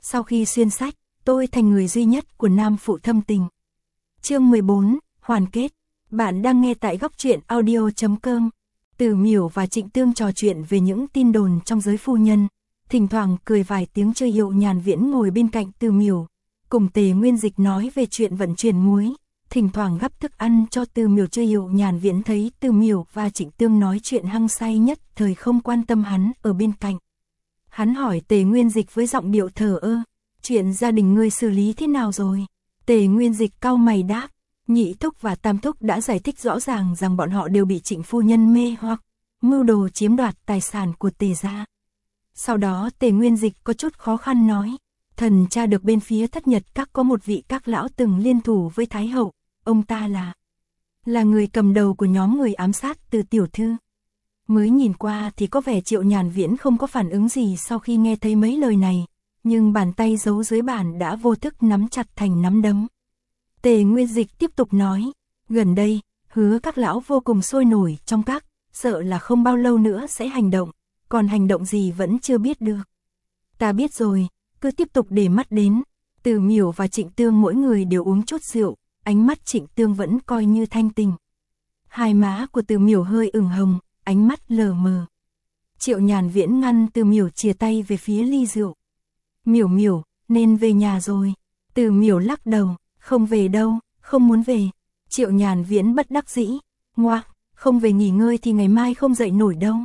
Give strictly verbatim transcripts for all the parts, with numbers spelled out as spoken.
Sau khi xuyên sách, tôi thành người duy nhất của nam phụ thâm tình. Chương mười bốn, hoàn kết. Bạn đang nghe tại góc truyện audio chấm com. Từ Miểu và Trịnh Tương trò chuyện về những tin đồn trong giới phu nhân, thỉnh thoảng cười vài tiếng chơi hiệu. Nhàn Viễn ngồi bên cạnh Từ Miểu, cùng Tề Nguyên Dịch nói về chuyện vận chuyển muối, thỉnh thoảng gắp thức ăn cho Từ Miểu chơi hiệu. Nhàn Viễn thấy Từ Miểu và Trịnh Tương nói chuyện hăng say nhất thời không quan tâm hắn ở bên cạnh. Hắn hỏi Tề Nguyên Dịch với giọng điệu thờ ơ, chuyện gia đình ngươi xử lý thế nào rồi? Tề Nguyên Dịch cau mày đáp, Nhị thúc và Tam thúc đã giải thích rõ ràng rằng bọn họ đều bị Trịnh phu nhân mê hoặc, mưu đồ chiếm đoạt tài sản của Tề gia. Sau đó Tề Nguyên Dịch có chút khó khăn nói, thần tra được bên phía Thất Nhật các có một vị các lão từng liên thủ với Thái hậu, ông ta là là người cầm đầu của nhóm người ám sát Từ tiểu thư. Mới nhìn qua thì có vẻ Triệu Nhàn Viễn không có phản ứng gì sau khi nghe thấy mấy lời này, nhưng bàn tay giấu dưới bàn đã vô thức nắm chặt thành nắm đấm. Tề Nguyên Dịch tiếp tục nói, gần đây, Hứa các lão vô cùng sôi nổi trong các, sợ là không bao lâu nữa sẽ hành động, còn hành động gì vẫn chưa biết được. Ta biết rồi, cứ tiếp tục để mắt đến. Từ Miểu và Trịnh Tương mỗi người đều uống chút rượu, ánh mắt Trịnh Tương vẫn coi như thanh tình. Hai má của Từ Miểu hơi ửng hồng, ánh mắt lờ mờ. Triệu Nhàn Viễn ngăn Từ Miểu chìa tay về phía ly rượu. Miểu Miểu, nên về nhà rồi. Từ Miểu lắc đầu, không về đâu, không muốn về. Triệu Nhàn Viễn bất đắc dĩ, ngoa, không về nghỉ ngơi thì ngày mai không dậy nổi đâu.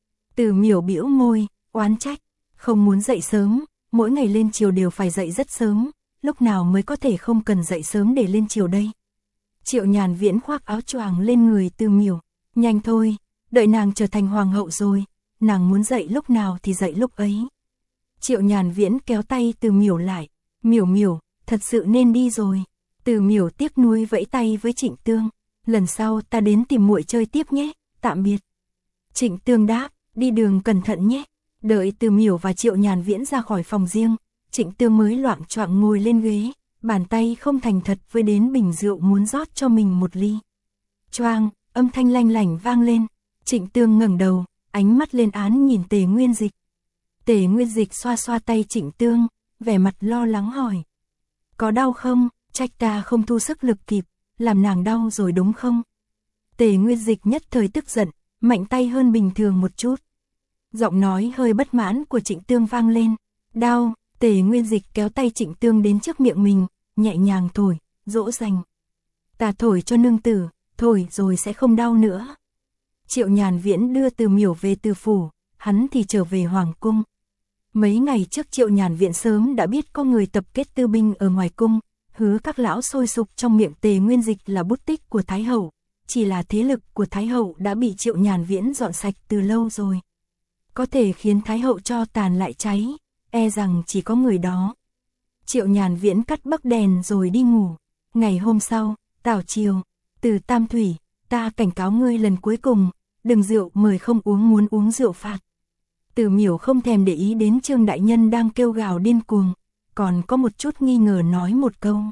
Từ Miểu bĩu môi, oán trách, không muốn dậy sớm, mỗi ngày lên chiều đều phải dậy rất sớm, lúc nào mới có thể không cần dậy sớm để lên chiều đây. Triệu Nhàn Viễn khoác áo choàng lên người Từ Miểu, nhanh thôi, đợi nàng trở thành hoàng hậu rồi, nàng muốn dậy lúc nào thì dậy lúc ấy. Triệu Nhàn Viễn kéo tay Từ Miểu lại, Miểu Miểu, thật sự nên đi rồi. Từ Miểu tiếc nuối vẫy tay với Trịnh Tương, lần sau ta đến tìm muội chơi tiếp nhé, tạm biệt. Trịnh Tương đáp, đi đường cẩn thận nhé. Đợi Từ Miểu và Triệu Nhàn Viễn ra khỏi phòng riêng, Trịnh Tương mới loạng choạng ngồi lên ghế, bàn tay không thành thật với đến bình rượu muốn rót cho mình một ly. Choang, âm thanh lanh lảnh vang lên, Trịnh Tương ngẩng đầu, ánh mắt lên án nhìn Tề Nguyên Dịch. Tề Nguyên Dịch xoa xoa tay Trịnh Tương, vẻ mặt lo lắng hỏi, có đau không? Trách ta không thu sức lực kịp, làm nàng đau rồi đúng không? Tề Nguyên Dịch nhất thời tức giận, mạnh tay hơn bình thường một chút. Giọng nói hơi bất mãn của Trịnh Tương vang lên, đau. Tề Nguyên Dịch kéo tay Trịnh Tương đến trước miệng mình, nhẹ nhàng thổi, dỗ dành. Ta thổi cho nương tử, thổi rồi sẽ không đau nữa. Triệu Nhàn Viễn đưa Từ Miểu về Từ phủ, hắn thì trở về hoàng cung. Mấy ngày trước Triệu Nhàn Viễn sớm đã biết có người tập kết tư binh ở ngoài cung. Hứa các lão sôi sục trong miệng Tề Nguyên Dịch là bút tích của Thái hậu, chỉ là thế lực của Thái hậu đã bị Triệu Nhàn Viễn dọn sạch từ lâu rồi. Có thể khiến Thái hậu cho tàn lại cháy, e rằng chỉ có người đó. Triệu Nhàn Viễn cắt bấc đèn rồi đi ngủ. Ngày hôm sau, tảo chiều, Từ Tam Thủy, ta cảnh cáo ngươi lần cuối cùng, đừng rượu mời không uống, muốn uống rượu phạt. Từ Miểu không thèm để ý đến Trương đại nhân đang kêu gào điên cuồng, còn có một chút nghi ngờ nói một câu.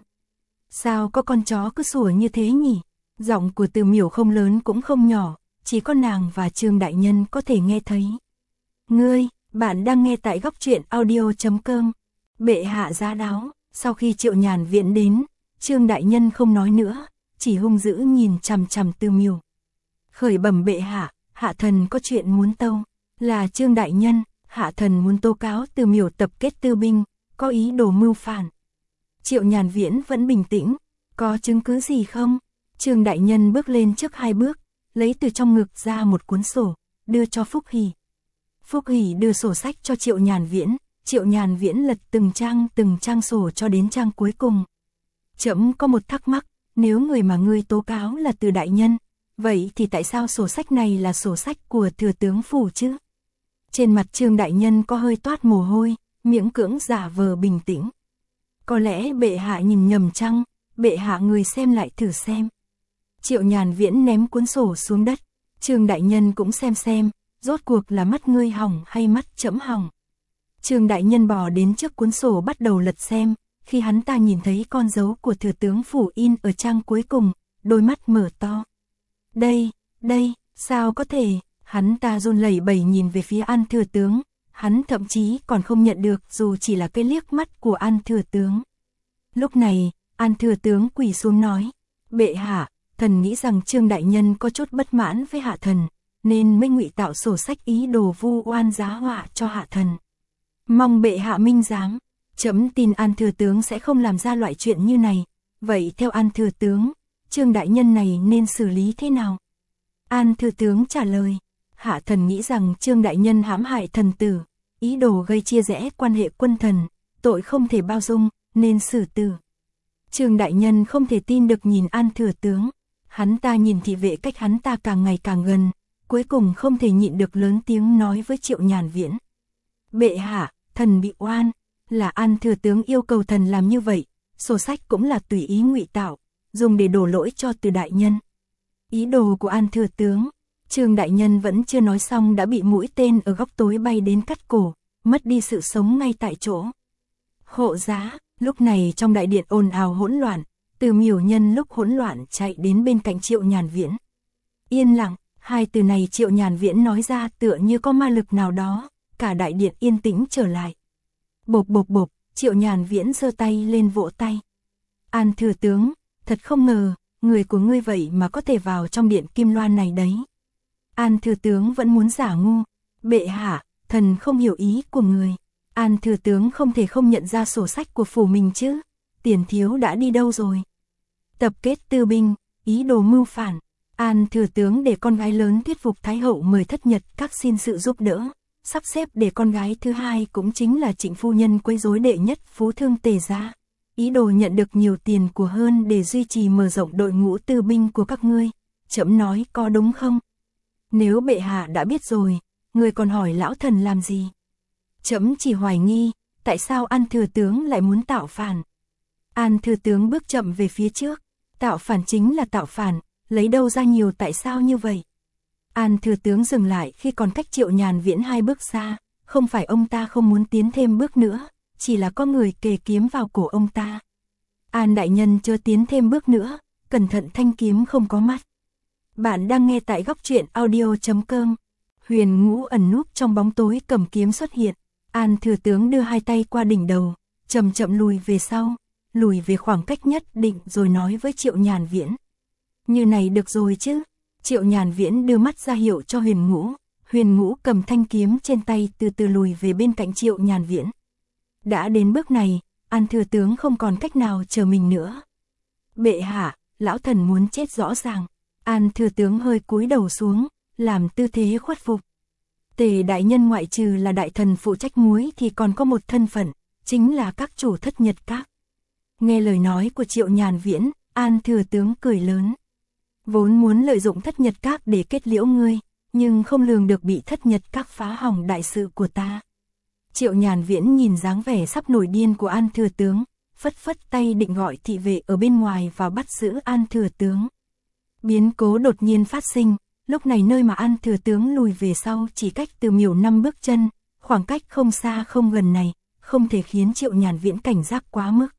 Sao có con chó cứ sủa như thế nhỉ? Giọng của Từ Miểu không lớn cũng không nhỏ, chỉ có nàng và Trương đại nhân có thể nghe thấy. Ngươi, bạn đang nghe tại góc truyện audio chấm com. Bệ hạ giá đáo. Sau khi Triệu Nhàn Viễn đến, Trương đại nhân không nói nữa, chỉ hung dữ nhìn chằm chằm Từ Miểu. Khởi bẩm bệ hạ, hạ thần có chuyện muốn tâu. Là Trương đại nhân, hạ thần muốn tố cáo Từ Miểu tập kết tư binh, có ý đồ mưu phản. Triệu Nhàn Viễn vẫn bình tĩnh, có chứng cứ gì không? Trương đại nhân bước lên trước hai bước, lấy từ trong ngực ra một cuốn sổ, đưa cho Phúc Hỷ. Phúc Hỷ đưa sổ sách cho Triệu Nhàn Viễn, Triệu Nhàn Viễn lật từng trang từng trang sổ cho đến trang cuối cùng. Trẫm có một thắc mắc, nếu người mà ngươi tố cáo là Từ đại nhân, vậy thì tại sao sổ sách này là sổ sách của thừa tướng phủ chứ? Trên mặt Trương đại nhân có hơi toát mồ hôi, miễn cưỡng giả vờ bình tĩnh. Có lẽ bệ hạ nhìn nhầm chăng, bệ hạ người xem lại thử xem. Triệu Nhàn Viễn ném cuốn sổ xuống đất, Trương đại nhân cũng xem xem, rốt cuộc là mắt ngươi hỏng hay mắt trẫm hỏng. Trương đại nhân bò đến trước cuốn sổ bắt đầu lật xem, khi hắn ta nhìn thấy con dấu của thừa tướng phủ in ở trang cuối cùng, đôi mắt mở to. Đây, đây, sao có thể, hắn ta run lẩy bẩy nhìn về phía An thừa tướng, Hắn thậm chí còn không nhận được dù chỉ là cái liếc mắt của An thừa tướng. Lúc này, An thừa tướng quỳ xuống nói, bệ hạ, thần nghĩ rằng Trương đại nhân có chút bất mãn với hạ thần, nên mới ngụy tạo sổ sách ý đồ vu oan giá họa cho hạ thần. Mong bệ hạ minh giám, chấm tin An thừa tướng sẽ không làm ra loại chuyện như này. Vậy theo An thừa tướng, Trương đại nhân này nên xử lý thế nào? An thừa tướng trả lời, hạ thần nghĩ rằng Trương đại nhân hãm hại thần tử, ý đồ gây chia rẽ quan hệ quân thần, tội không thể bao dung, nên xử tử. Trương đại nhân không thể tin được nhìn An thừa tướng, hắn ta nhìn thị vệ cách hắn ta càng ngày càng gần, cuối cùng không thể nhịn được lớn tiếng nói với Triệu Nhàn Viễn. Bệ hạ, thần bị oan, là An thừa tướng yêu cầu thần làm như vậy, sổ sách cũng là tùy ý ngụy tạo, dùng để đổ lỗi cho Từ đại nhân. Ý đồ của An thừa tướng, Trương đại nhân vẫn chưa nói xong đã bị mũi tên ở góc tối bay đến cắt cổ, mất đi sự sống ngay tại chỗ. Hộ giá, lúc này trong đại điện ồn ào hỗn loạn, Từ Miểu nhân lúc hỗn loạn chạy đến bên cạnh Triệu Nhàn Viễn. Yên lặng, hai từ này Triệu Nhàn Viễn nói ra tựa như có ma lực nào đó, cả đại điện yên tĩnh trở lại. Bộp bộp bộp, Triệu Nhàn Viễn giơ tay lên vỗ tay. An thừa tướng, thật không ngờ, người của ngươi vậy mà có thể vào trong điện kim loan này đấy. An thừa tướng vẫn muốn giả ngu. Bệ hạ, thần không hiểu ý của người. An thừa tướng không thể không nhận ra sổ sách của phủ mình chứ. Tiền thiếu đã đi đâu rồi? Tập kết tư binh, ý đồ mưu phản. An thừa tướng để con gái lớn thuyết phục Thái hậu mời thất nhật các xin sự giúp đỡ. Sắp xếp để con gái thứ hai cũng chính là Trịnh phu nhân quấy rối đệ nhất phú thương Tề gia. Ý đồ nhận được nhiều tiền của hơn để duy trì mở rộng đội ngũ tư binh của các ngươi. Trẫm nói có đúng không? Nếu bệ hạ đã biết rồi, người còn hỏi lão thần làm gì? Trẫm chỉ hoài nghi, tại sao An thừa tướng lại muốn tạo phản? An thừa tướng bước chậm về phía trước, tạo phản chính là tạo phản, lấy đâu ra nhiều tại sao như vậy? An thừa tướng dừng lại khi còn cách Triệu Nhàn Viễn hai bước xa, không phải ông ta không muốn tiến thêm bước nữa, chỉ là có người kề kiếm vào cổ ông ta. An đại nhân chớ tiến thêm bước nữa, cẩn thận thanh kiếm không có mắt. Bạn đang nghe tại góc truyện audio chấm com. Huyền Ngũ ẩn núp trong bóng tối cầm kiếm xuất hiện. An thừa tướng đưa hai tay qua đỉnh đầu, chậm chậm lùi về sau, lùi về khoảng cách nhất định rồi nói với Triệu Nhàn Viễn. Như này được rồi chứ? Triệu Nhàn Viễn đưa mắt ra hiệu cho Huyền Ngũ. Huyền Ngũ cầm thanh kiếm trên tay từ từ lùi về bên cạnh Triệu Nhàn Viễn. Đã đến bước này, An thừa tướng không còn cách nào chờ mình nữa. Bệ hạ, lão thần muốn chết rõ ràng. An thừa tướng hơi cúi đầu xuống, làm tư thế khuất phục. Tề đại nhân ngoại trừ là đại thần phụ trách muối thì còn có một thân phận, chính là các chủ thất nhật các. Nghe lời nói của Triệu Nhàn Viễn, An thừa tướng cười lớn. Vốn muốn lợi dụng thất nhật các để kết liễu ngươi, nhưng không lường được bị thất nhật các phá hỏng đại sự của ta. Triệu Nhàn Viễn nhìn dáng vẻ sắp nổi điên của An thừa tướng, phất phất tay định gọi thị vệ ở bên ngoài vào bắt giữ An thừa tướng. Biến cố đột nhiên phát sinh, lúc này nơi mà An thừa tướng lùi về sau chỉ cách Từ Miểu năm bước chân, khoảng cách không xa không gần này, không thể khiến Triệu Nhàn Viễn cảnh giác quá mức.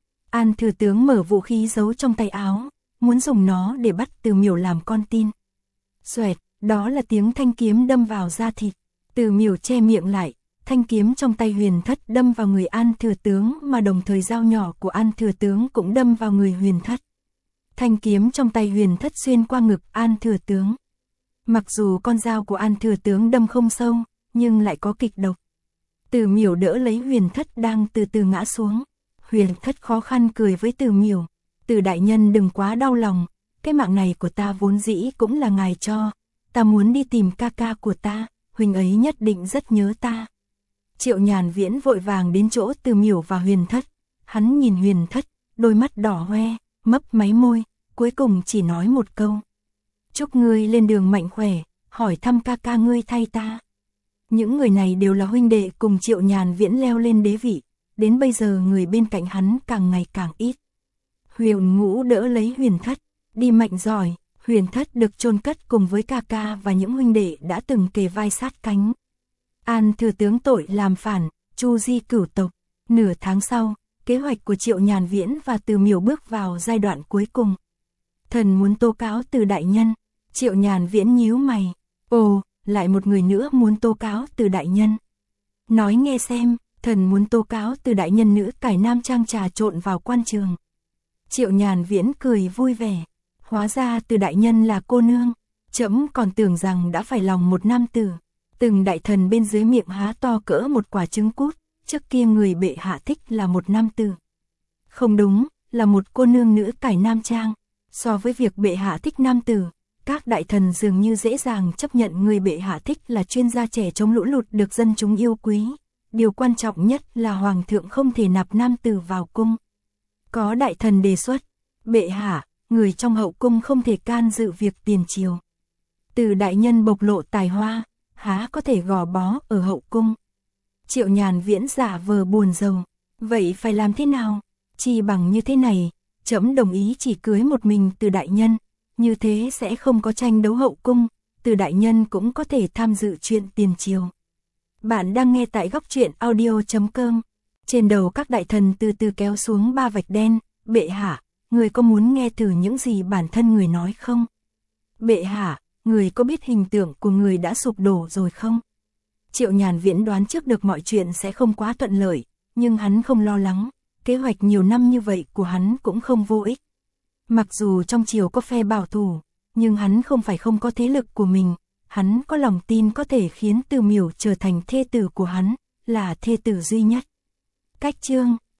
An thừa tướng mở vũ khí giấu trong tay áo, muốn dùng nó để bắt Từ Miểu làm con tin. Xoẹt, đó là tiếng thanh kiếm đâm vào da thịt. Từ Miểu che miệng lại, thanh kiếm trong tay Huyền Thất đâm vào người An thừa tướng mà đồng thời dao nhỏ của An thừa tướng cũng đâm vào người Huyền Thất. Thanh kiếm trong tay Huyền Thất xuyên qua ngực An thừa tướng. Mặc dù con dao của An thừa tướng đâm không sâu, nhưng lại có kịch độc. Từ Miểu đỡ lấy Huyền Thất đang từ từ ngã xuống. Huyền Thất khó khăn cười với Từ Miểu. Từ đại nhân đừng quá đau lòng, cái mạng này của ta vốn dĩ cũng là ngài cho. Ta muốn đi tìm ca ca của ta, huynh ấy nhất định rất nhớ ta. Triệu Nhàn Viễn vội vàng đến chỗ Từ Miểu và Huyền Thất. Hắn nhìn Huyền Thất, đôi mắt đỏ hoe, mấp máy môi, cuối cùng chỉ nói một câu. Chúc ngươi lên đường mạnh khỏe, hỏi thăm ca ca ngươi thay ta. Những người này đều là huynh đệ cùng Triệu Nhàn Viễn leo lên đế vị, đến bây giờ người bên cạnh hắn càng ngày càng ít. Huyền Ngũ đỡ lấy Huyền Thất, đi mạnh giỏi. Huyền Thất được chôn cất cùng với ca ca và những huynh đệ đã từng kề vai sát cánh. An thừa tướng tội làm phản, chu di cửu tộc. Nửa tháng sau, kế hoạch của Triệu Nhàn Viễn và Từ Miểu bước vào giai đoạn cuối cùng. Thần muốn tố cáo Từ đại nhân. Triệu Nhàn Viễn nhíu mày. Ồ, lại một người nữa muốn tố cáo Từ đại nhân. Nói nghe xem, thần muốn tố cáo Từ đại nhân nữ cải nam trang trà trộn vào quan trường. Triệu Nhàn Viễn cười vui vẻ. Hóa ra Từ đại nhân là cô nương. Trẫm còn tưởng rằng đã phải lòng một nam tử. Từng đại thần bên dưới miệng há to cỡ một quả trứng cút. Trước kia người bệ hạ thích là một nam tử. Không đúng, là một cô nương nữ cải nam trang. So với việc bệ hạ thích nam tử, các đại thần dường như dễ dàng chấp nhận người bệ hạ thích là chuyên gia trẻ chống lũ lụt được dân chúng yêu quý. Điều quan trọng nhất là hoàng thượng không thể nạp nam tử vào cung. Có đại thần đề xuất, bệ hạ, người trong hậu cung không thể can dự việc tiền triều. Từ đại nhân bộc lộ tài hoa, há có thể gò bó ở hậu cung. Triệu Nhàn Viễn giả vờ buồn rầu, vậy phải làm thế nào? Chỉ bằng như thế này, trẫm đồng ý chỉ cưới một mình Từ đại nhân, như thế sẽ không có tranh đấu hậu cung, Từ đại nhân cũng có thể tham dự chuyện tiền triều. Bạn đang nghe tại góc truyện audio chấm com. Trên đầu các đại thần từ từ kéo xuống ba vạch đen. Bệ hạ, người có muốn nghe thử những gì bản thân người nói không? Bệ hạ, người có biết hình tượng của người đã sụp đổ rồi không? Triệu Nhàn Viễn đoán trước được mọi chuyện sẽ không quá thuận lợi, nhưng hắn không lo lắng. Kế hoạch nhiều năm như vậy của hắn cũng không vô ích. Mặc dù trong triều có phe bảo thủ, nhưng hắn không phải không có thế lực của mình. Hắn có lòng tin có thể khiến Từ Miểu trở thành thê tử của hắn, là thê tử duy nhất. Cách chương